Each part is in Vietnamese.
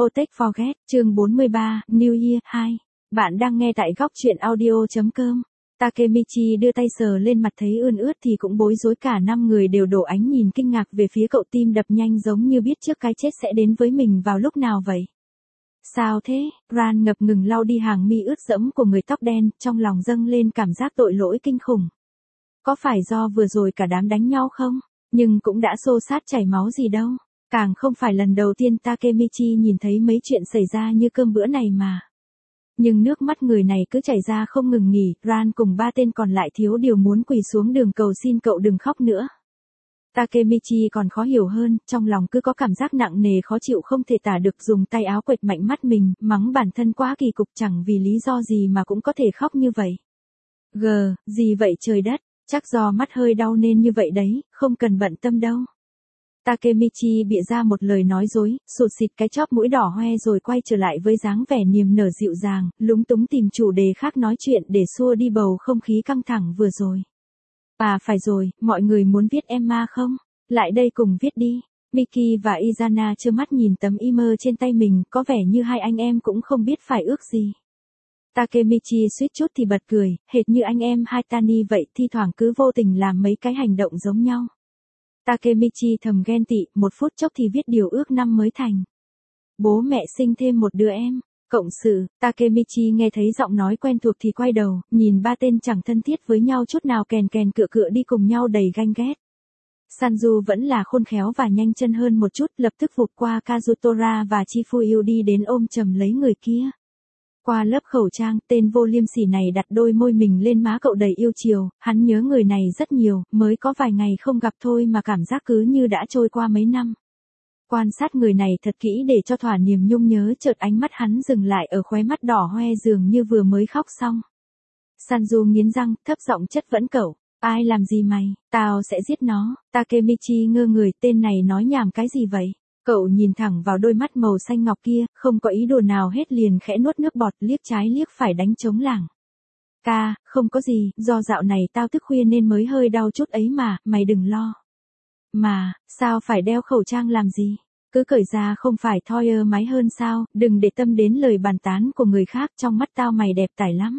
Otech Forget, chương 43, New Year 2. Bạn đang nghe tại góc truyện audio.com. Takemichi đưa tay sờ lên mặt thấy ươn ướt thì cũng bối rối, cả 5 người đều đổ ánh nhìn kinh ngạc về phía cậu, tim đập nhanh giống như biết trước cái chết sẽ đến với mình vào lúc nào vậy. Sao thế? Ran ngập ngừng lau đi hàng mi ướt dẫm của người tóc đen, trong lòng dâng lên cảm giác tội lỗi kinh khủng. Có phải do vừa rồi cả đám đánh nhau không? Nhưng cũng đã xô xát chảy máu gì đâu. Càng không phải lần đầu tiên Takemichi nhìn thấy mấy chuyện xảy ra như cơm bữa này mà. Nhưng nước mắt người này cứ chảy ra không ngừng nghỉ, Ran cùng 3 tên còn lại thiếu điều muốn quỳ xuống đường cầu xin cậu đừng khóc nữa. Takemichi còn khó hiểu hơn, trong lòng cứ có cảm giác nặng nề khó chịu không thể tả được, dùng tay áo quệt mạnh mắt mình, mắng bản thân quá kỳ cục, chẳng vì lý do gì mà cũng có thể khóc như vậy. Gì vậy trời đất, chắc do mắt hơi đau nên như vậy đấy, không cần bận tâm đâu. Takemichi bịa ra một lời nói dối, sụt xịt cái chóp mũi đỏ hoe rồi quay trở lại với dáng vẻ niềm nở dịu dàng, lúng túng tìm chủ đề khác nói chuyện để xua đi bầu không khí căng thẳng vừa rồi. À phải rồi, mọi người muốn viết Emma không? Lại đây cùng viết đi. Miki và Izana trơ mắt nhìn tấm email trên tay mình, có vẻ như hai anh em cũng không biết phải ước gì. Takemichi suýt chút thì bật cười, hệt như anh em Haitani vậy, thi thoảng cứ vô tình làm mấy cái hành động giống nhau. Takemichi thầm ghen tị, một phút chốc thì viết điều ước năm mới thành. Bố mẹ sinh thêm một đứa em. Cộng sự, Takemichi nghe thấy giọng nói quen thuộc thì quay đầu, nhìn 3 tên chẳng thân thiết với nhau chút nào kèn kèn cựa cựa đi cùng nhau đầy ganh ghét. Sanju vẫn là khôn khéo và nhanh chân hơn một chút, lập tức vụt qua Kazutora và Chifuyu đi đến ôm chầm lấy người kia. Qua lớp khẩu trang, tên vô liêm sỉ này đặt đôi môi mình lên má cậu đầy yêu chiều, hắn nhớ người này rất nhiều, mới có vài ngày không gặp thôi mà cảm giác cứ như đã trôi qua mấy năm. Quan sát người này thật kỹ để cho thỏa niềm nhung nhớ, chợt ánh mắt hắn dừng lại ở khóe mắt đỏ hoe dường như vừa mới khóc xong. Sanju nghiến răng, thấp giọng chất vấn cậu, ai làm gì mày, tao sẽ giết nó. Takemichi ngơ người, tên này nói nhảm cái gì vậy? Cậu nhìn thẳng vào đôi mắt màu xanh ngọc kia, không có ý đồ nào hết, liền khẽ nuốt nước bọt, liếc trái liếc phải đánh trống lảng. Không có gì, do dạo này tao thức khuya nên mới hơi đau chút ấy mà, mày đừng lo. Mà, sao phải đeo khẩu trang làm gì? Cứ cởi ra không phải thoi mái hơn sao, đừng để tâm đến lời bàn tán của người khác, trong mắt tao mày đẹp tải lắm.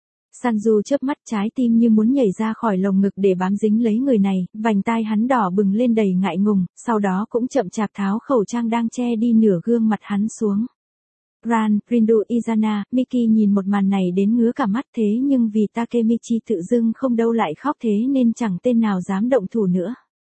Sanju chớp mắt, trái tim như muốn nhảy ra khỏi lồng ngực để bám dính lấy người này, vành tai hắn đỏ bừng lên đầy ngại ngùng, sau đó cũng chậm chạp tháo khẩu trang đang che đi nửa gương mặt hắn xuống. Ran, Rindu, Izana, Miki nhìn một màn này đến ngứa cả mắt, thế nhưng vì Takemichi tự dưng không đâu lại khóc, thế nên chẳng tên nào dám động thủ nữa.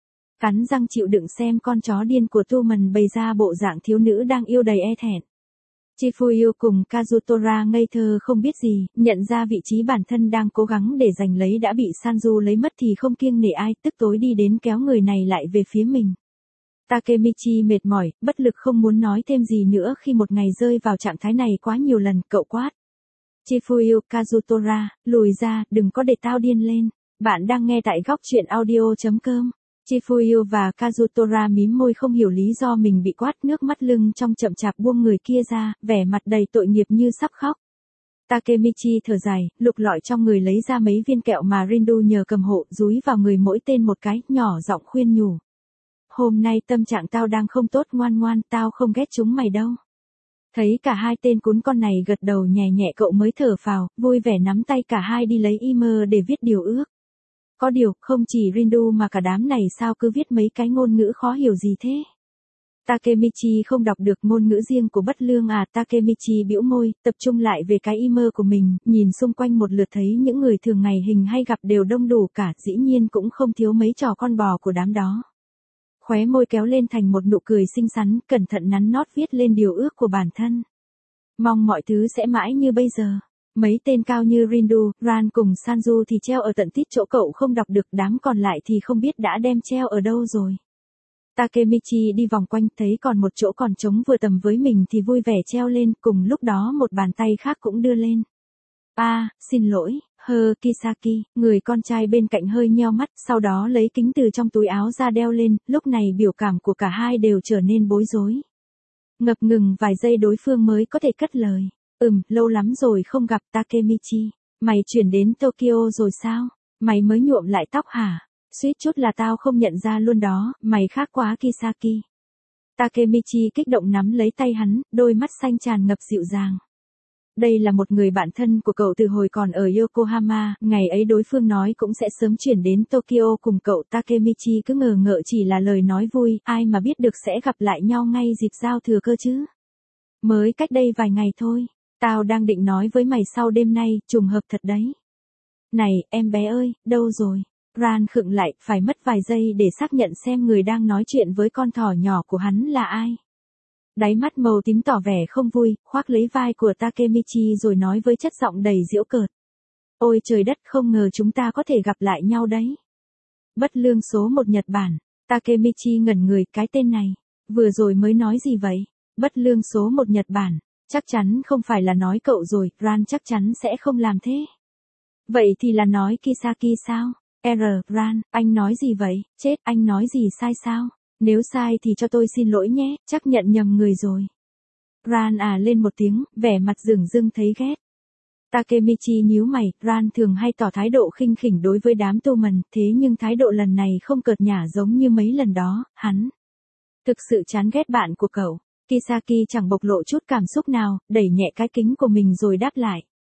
Cắn răng chịu đựng xem con chó điên của Tuman bày ra bộ dạng thiếu nữ đang yêu đầy e thẹn. Chifuyu cùng Kazutora ngây thơ không biết gì, nhận ra vị trí bản thân đang cố gắng để giành lấy đã bị Sanju lấy mất thì không kiêng nể ai, tức tối đi đến kéo người này lại về phía mình. Takemichi mệt mỏi, bất lực không muốn nói thêm gì nữa khi một ngày rơi vào trạng thái này quá nhiều lần, cậu quát. Chifuyu, Kazutora, lùi ra, đừng có để tao điên lên. Bạn đang nghe tại góc truyện audio.com. Chifuyu và Kazutora mím môi không hiểu lý do mình bị quát, nước mắt lưng trong chậm chạp buông người kia ra, vẻ mặt đầy tội nghiệp như sắp khóc. Takemichi thở dài, lục lọi trong người lấy ra mấy viên kẹo mà Rindu nhờ cầm hộ, dúi vào người mỗi tên một cái, nhỏ giọng khuyên nhủ. Hôm nay tâm trạng tao đang không tốt, ngoan ngoan, tao không ghét chúng mày đâu. Thấy cả 2 tên cún con này gật đầu nhẹ nhẹ, cậu mới thở phào, vui vẻ nắm tay cả hai đi lấy email để viết điều ước. Có điều, không chỉ Rindu mà cả đám này sao cứ viết mấy cái ngôn ngữ khó hiểu gì thế? Takemichi không đọc được ngôn ngữ riêng của bất lương à? Takemichi bĩu môi, tập trung lại về cái email của mình, nhìn xung quanh một lượt thấy những người thường ngày hình hay gặp đều đông đủ cả, dĩ nhiên cũng không thiếu mấy trò con bò của đám đó. Khóe môi kéo lên thành một nụ cười xinh xắn, cẩn thận nắn nót viết lên điều ước của bản thân. Mong mọi thứ sẽ mãi như bây giờ. Mấy tên cao như Rindu, Ran cùng Sanju thì treo ở tận tít chỗ cậu không đọc được, đám còn lại thì không biết đã đem treo ở đâu rồi. Takemichi đi vòng quanh, thấy còn một chỗ còn trống vừa tầm với mình thì vui vẻ treo lên, cùng lúc đó một bàn tay khác cũng đưa lên. Xin lỗi, Kisaki, người con trai bên cạnh hơi nheo mắt, sau đó lấy kính từ trong túi áo ra đeo lên, lúc này biểu cảm của cả hai đều trở nên bối rối. Ngập ngừng vài giây đối phương mới có thể cất lời. Lâu lắm rồi không gặp Takemichi. Mày chuyển đến Tokyo rồi sao? Mày mới nhuộm lại tóc hả? Suýt chút là tao không nhận ra luôn đó, mày khác quá Kisaki. Takemichi kích động nắm lấy tay hắn, đôi mắt xanh tràn ngập dịu dàng. Đây là một người bạn thân của cậu từ hồi còn ở Yokohama, ngày ấy đối phương nói cũng sẽ sớm chuyển đến Tokyo cùng cậu. Takemichi cứ ngờ ngợ chỉ là lời nói vui, ai mà biết được sẽ gặp lại nhau ngay dịp giao thừa cơ chứ. Mới cách đây vài ngày thôi, tao đang định nói với mày sau đêm nay, trùng hợp thật đấy. Này, em bé ơi, đâu rồi? Ran khựng lại, phải mất vài giây để xác nhận xem người đang nói chuyện với con thỏ nhỏ của hắn là ai. Đáy mắt màu tím tỏ vẻ không vui, khoác lấy vai của Takemichi rồi nói với chất giọng đầy giễu cợt. Ôi trời đất, không ngờ chúng ta có thể gặp lại nhau đấy. Bất lương số 1 Nhật Bản. Takemichi ngẩn người, cái tên này. Vừa rồi mới nói gì vậy? Bất lương số 1 Nhật Bản. Chắc chắn không phải là nói cậu rồi, Ran chắc chắn sẽ không làm thế. Vậy thì là nói Kisaki sao? Ran, anh nói gì vậy? Chết, anh nói gì sai sao? Nếu sai thì cho tôi xin lỗi nhé, chắc nhận nhầm người rồi. Ran lên một tiếng, vẻ mặt dửng dưng thấy ghét. Takemichi nhíu mày, Ran thường hay tỏ thái độ khinh khỉnh đối với đám tu mần, thế nhưng thái độ lần này không cợt nhả giống như mấy lần đó, hắn thực sự chán ghét bạn của cậu. Kisaki chẳng bộc lộ chút cảm xúc nào, đẩy nhẹ cái kính của mình rồi đáp lại.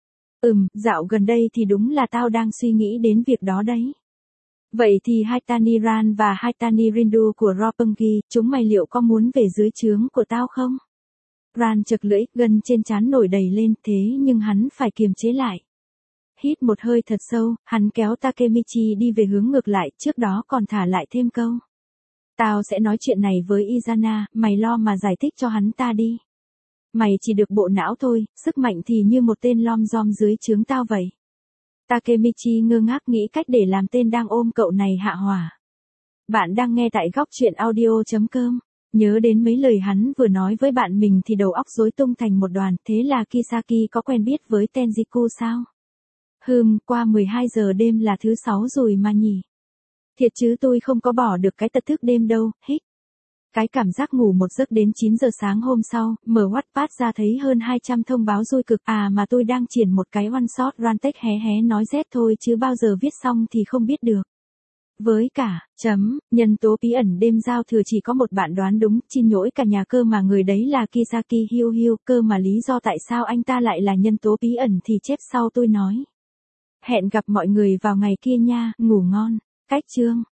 Dạo gần đây thì đúng là tao đang suy nghĩ đến việc đó đấy. Vậy thì Haitani Ran và Haitani Rindu của Roppongi, chúng mày liệu có muốn về dưới trướng của tao không? Ran chực lưỡi, gân trên trán nổi đầy lên, thế nhưng hắn phải kiềm chế lại. Hít một hơi thật sâu, hắn kéo Takemichi đi về hướng ngược lại, trước đó còn thả lại thêm câu. Tao sẽ nói chuyện này với Izana, mày lo mà giải thích cho hắn ta đi. Mày chỉ được bộ não thôi, sức mạnh thì như một tên lom rom dưới trướng tao vậy. Takemichi ngơ ngác nghĩ cách để làm tên đang ôm cậu này hạ hỏa. Bạn đang nghe tại góc truyện audio.com. Nhớ đến mấy lời hắn vừa nói với bạn mình thì đầu óc rối tung thành một đoàn, thế là Kisaki có quen biết với Tenjiku sao? Qua 12 giờ đêm là thứ 6 rồi mà nhỉ? Thiệt chứ tôi không có bỏ được cái tật thức đêm đâu, hích. Cái cảm giác ngủ một giấc đến 9 giờ sáng hôm sau, mở Wattpad ra thấy hơn 200 thông báo xui cực, mà tôi đang triển một cái one shot Rantek hé nói Z thôi chứ bao giờ viết xong thì không biết được. Với cả, nhân tố bí ẩn đêm giao thừa chỉ có một bạn đoán đúng, xin nhỗi cả nhà cơ mà người đấy là Kisaki Hiu, cơ mà lý do tại sao anh ta lại là nhân tố bí ẩn thì chép sau tôi nói. Hẹn gặp mọi người vào ngày kia nha, ngủ ngon. Cách chương.